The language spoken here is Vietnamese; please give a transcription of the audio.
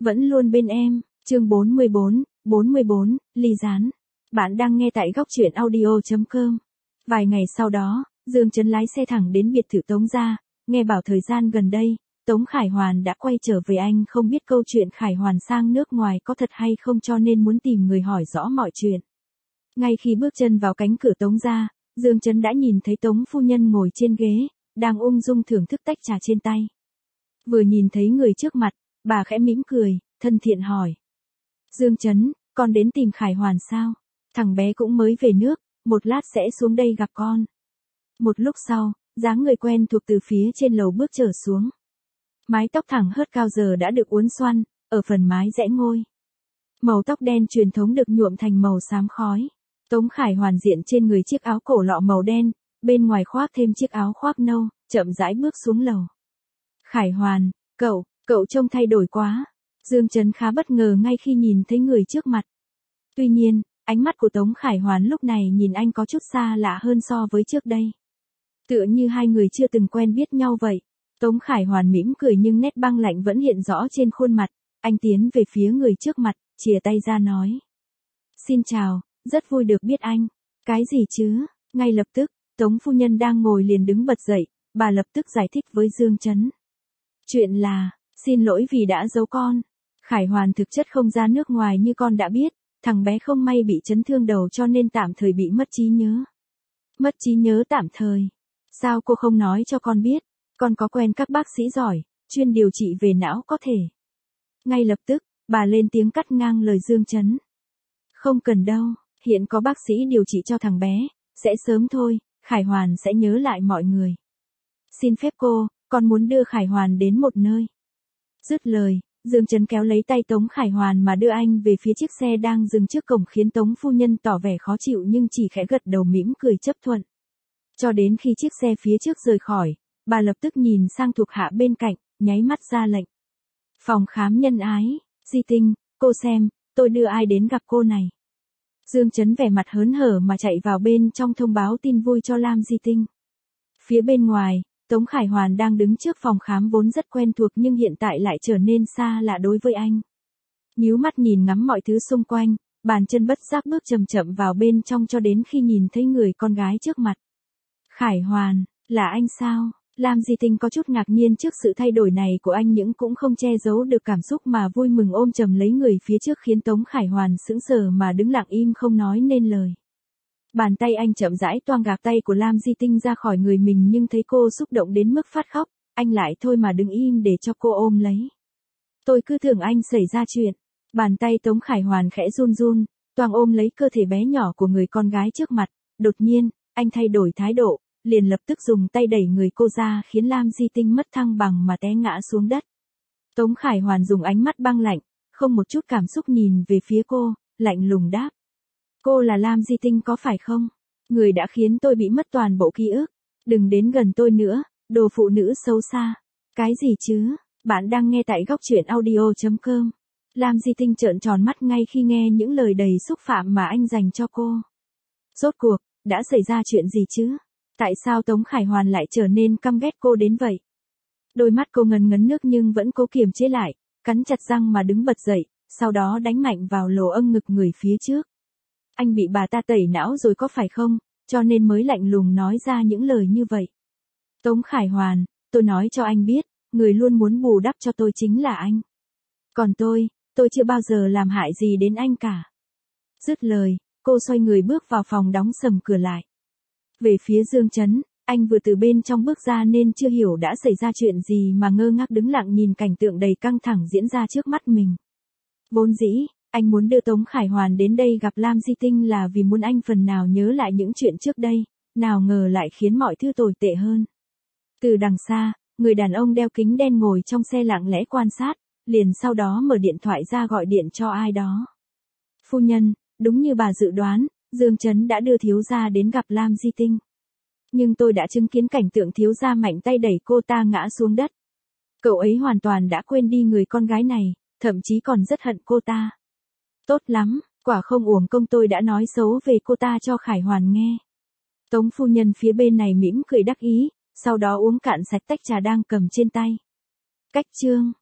vẫn luôn bên em, chương 44, ly gián. Bạn đang nghe tại góc truyện audio.com. Vài ngày sau đó, Dương Chấn lái xe thẳng đến biệt thự Tống gia, nghe bảo thời gian gần đây, Tống Khải Hoàn đã quay trở về, anh không biết câu chuyện Khải Hoàn sang nước ngoài có thật hay không cho nên muốn tìm người hỏi rõ mọi chuyện. Ngay khi bước chân vào cánh cửa Tống gia, Dương Chấn đã nhìn thấy Tống phu nhân ngồi trên ghế, đang ung dung thưởng thức tách trà trên tay. Vừa nhìn thấy người trước mặt, bà khẽ mỉm cười, thân thiện hỏi. Dương Chấn, con đến tìm Khải Hoàn sao? Thằng bé cũng mới về nước, một lát sẽ xuống đây gặp con. Một lúc sau, dáng người quen thuộc từ phía trên lầu bước trở xuống. Mái tóc thẳng hớt cao giờ đã được uốn xoăn, ở phần mái rẽ ngôi. Màu tóc đen truyền thống được nhuộm thành màu xám khói. Tống Khải Hoàn diện trên người chiếc áo cổ lọ màu đen, bên ngoài khoác thêm chiếc áo khoác nâu, chậm rãi bước xuống lầu. Khải Hoàn, cậu trông thay đổi quá. Dương Chấn khá bất ngờ ngay khi nhìn thấy người trước mặt. Tuy nhiên, ánh mắt của Tống Khải Hoàn lúc này nhìn anh có chút xa lạ hơn so với trước đây. Tựa như hai người chưa từng quen biết nhau vậy. Tống Khải Hoàn mỉm cười nhưng nét băng lạnh vẫn hiện rõ trên khuôn mặt. Anh tiến về phía người trước mặt, chìa tay ra nói. Xin chào, rất vui được biết anh. Cái gì chứ? Ngay lập tức, Tống phu nhân đang ngồi liền đứng bật dậy, bà lập tức giải thích với Dương Chấn. Chuyện là, xin lỗi vì đã giấu con. Khải Hoàn thực chất không ra nước ngoài như con đã biết, thằng bé không may bị chấn thương đầu cho nên tạm thời bị mất trí nhớ. Mất trí nhớ tạm thời? Sao cô không nói cho con biết? Con có quen các bác sĩ giỏi, chuyên điều trị về não có thể. Ngay lập tức, bà lên tiếng cắt ngang lời Dương Chấn. Không cần đâu, hiện có bác sĩ điều trị cho thằng bé, sẽ sớm thôi, Khải Hoàn sẽ nhớ lại mọi người. Xin phép cô, con muốn đưa Khải Hoàn đến một nơi. Dứt lời, Dương Chấn kéo lấy tay Tống Khải Hoàn mà đưa anh về phía chiếc xe đang dừng trước cổng khiến Tống phu nhân tỏ vẻ khó chịu nhưng chỉ khẽ gật đầu mỉm cười chấp thuận. Cho đến khi chiếc xe phía trước rời khỏi, bà lập tức nhìn sang thuộc hạ bên cạnh, nháy mắt ra lệnh. Phòng khám nhân ái, Di Tinh, cô xem, tôi đưa ai đến gặp cô này. Dương Chấn vẻ mặt hớn hở mà chạy vào bên trong thông báo tin vui cho Lam Di Tinh. Phía bên ngoài, Tống Khải Hoàn đang đứng trước phòng khám vốn rất quen thuộc nhưng hiện tại lại trở nên xa lạ đối với anh. Nhíu mắt nhìn ngắm mọi thứ xung quanh, bàn chân bất giác bước chậm chậm vào bên trong cho đến khi nhìn thấy người con gái trước mặt. Khải Hoàn, là anh sao? Lam Di Tinh có chút ngạc nhiên trước sự thay đổi này của anh nhưng cũng không che giấu được cảm xúc mà vui mừng ôm chầm lấy người phía trước khiến Tống Khải Hoàn sững sờ mà đứng lặng im không nói nên lời. Bàn tay anh chậm rãi toang gạc tay của Lam Di Tinh ra khỏi người mình nhưng thấy cô xúc động đến mức phát khóc, anh lại thôi mà đứng im để cho cô ôm lấy. Tôi cứ tưởng anh xảy ra chuyện. Bàn tay Tống Khải Hoàn khẽ run run, toang ôm lấy cơ thể bé nhỏ của người con gái trước mặt, đột nhiên, anh thay đổi thái độ, liền lập tức dùng tay đẩy người cô ra khiến Lam Di Tinh mất thăng bằng mà té ngã xuống đất. Tống Khải Hoàn dùng ánh mắt băng lạnh, không một chút cảm xúc nhìn về phía cô, lạnh lùng đáp. Cô là Lam Di Tinh có phải không? Người đã khiến tôi bị mất toàn bộ ký ức. Đừng đến gần tôi nữa, đồ phụ nữ xấu xa. Cái gì chứ? Bạn đang nghe tại góc truyện audio.com. Lam Di Tinh trợn tròn mắt ngay khi nghe những lời đầy xúc phạm mà anh dành cho cô. Rốt cuộc, đã xảy ra chuyện gì chứ? Tại sao Tống Khải Hoàn lại trở nên căm ghét cô đến vậy? Đôi mắt cô ngấn ngấn nước nhưng vẫn cố kiềm chế lại, cắn chặt răng mà đứng bật dậy, sau đó đánh mạnh vào lỗ âng ngực người phía trước. Anh bị bà ta tẩy não rồi có phải không, cho nên mới lạnh lùng nói ra những lời như vậy. Tống Khải Hoàn, tôi nói cho anh biết, người luôn muốn bù đắp cho tôi chính là anh. Còn tôi chưa bao giờ làm hại gì đến anh cả. Dứt lời, cô xoay người bước vào phòng đóng sầm cửa lại. Về phía Dương Chấn, anh vừa từ bên trong bước ra nên chưa hiểu đã xảy ra chuyện gì mà ngơ ngác đứng lặng nhìn cảnh tượng đầy căng thẳng diễn ra trước mắt mình. Vốn dĩ, anh muốn đưa Tống Khải Hoàn đến đây gặp Lam Di Tinh là vì muốn anh phần nào nhớ lại những chuyện trước đây, nào ngờ lại khiến mọi thứ tồi tệ hơn. Từ đằng xa, người đàn ông đeo kính đen ngồi trong xe lặng lẽ quan sát, liền sau đó mở điện thoại ra gọi điện cho ai đó. Phu nhân, đúng như bà dự đoán, Dương Chấn đã đưa thiếu gia đến gặp Lam Di Tinh. Nhưng tôi đã chứng kiến cảnh tượng thiếu gia mạnh tay đẩy cô ta ngã xuống đất. Cậu ấy hoàn toàn đã quên đi người con gái này, thậm chí còn rất hận cô ta. Tốt lắm, quả không uổng công tôi đã nói xấu về cô ta cho Khải Hoàn nghe. Tống phu nhân phía bên này mỉm cười đắc ý, sau đó uống cạn sạch tách trà đang cầm trên tay. Cách chương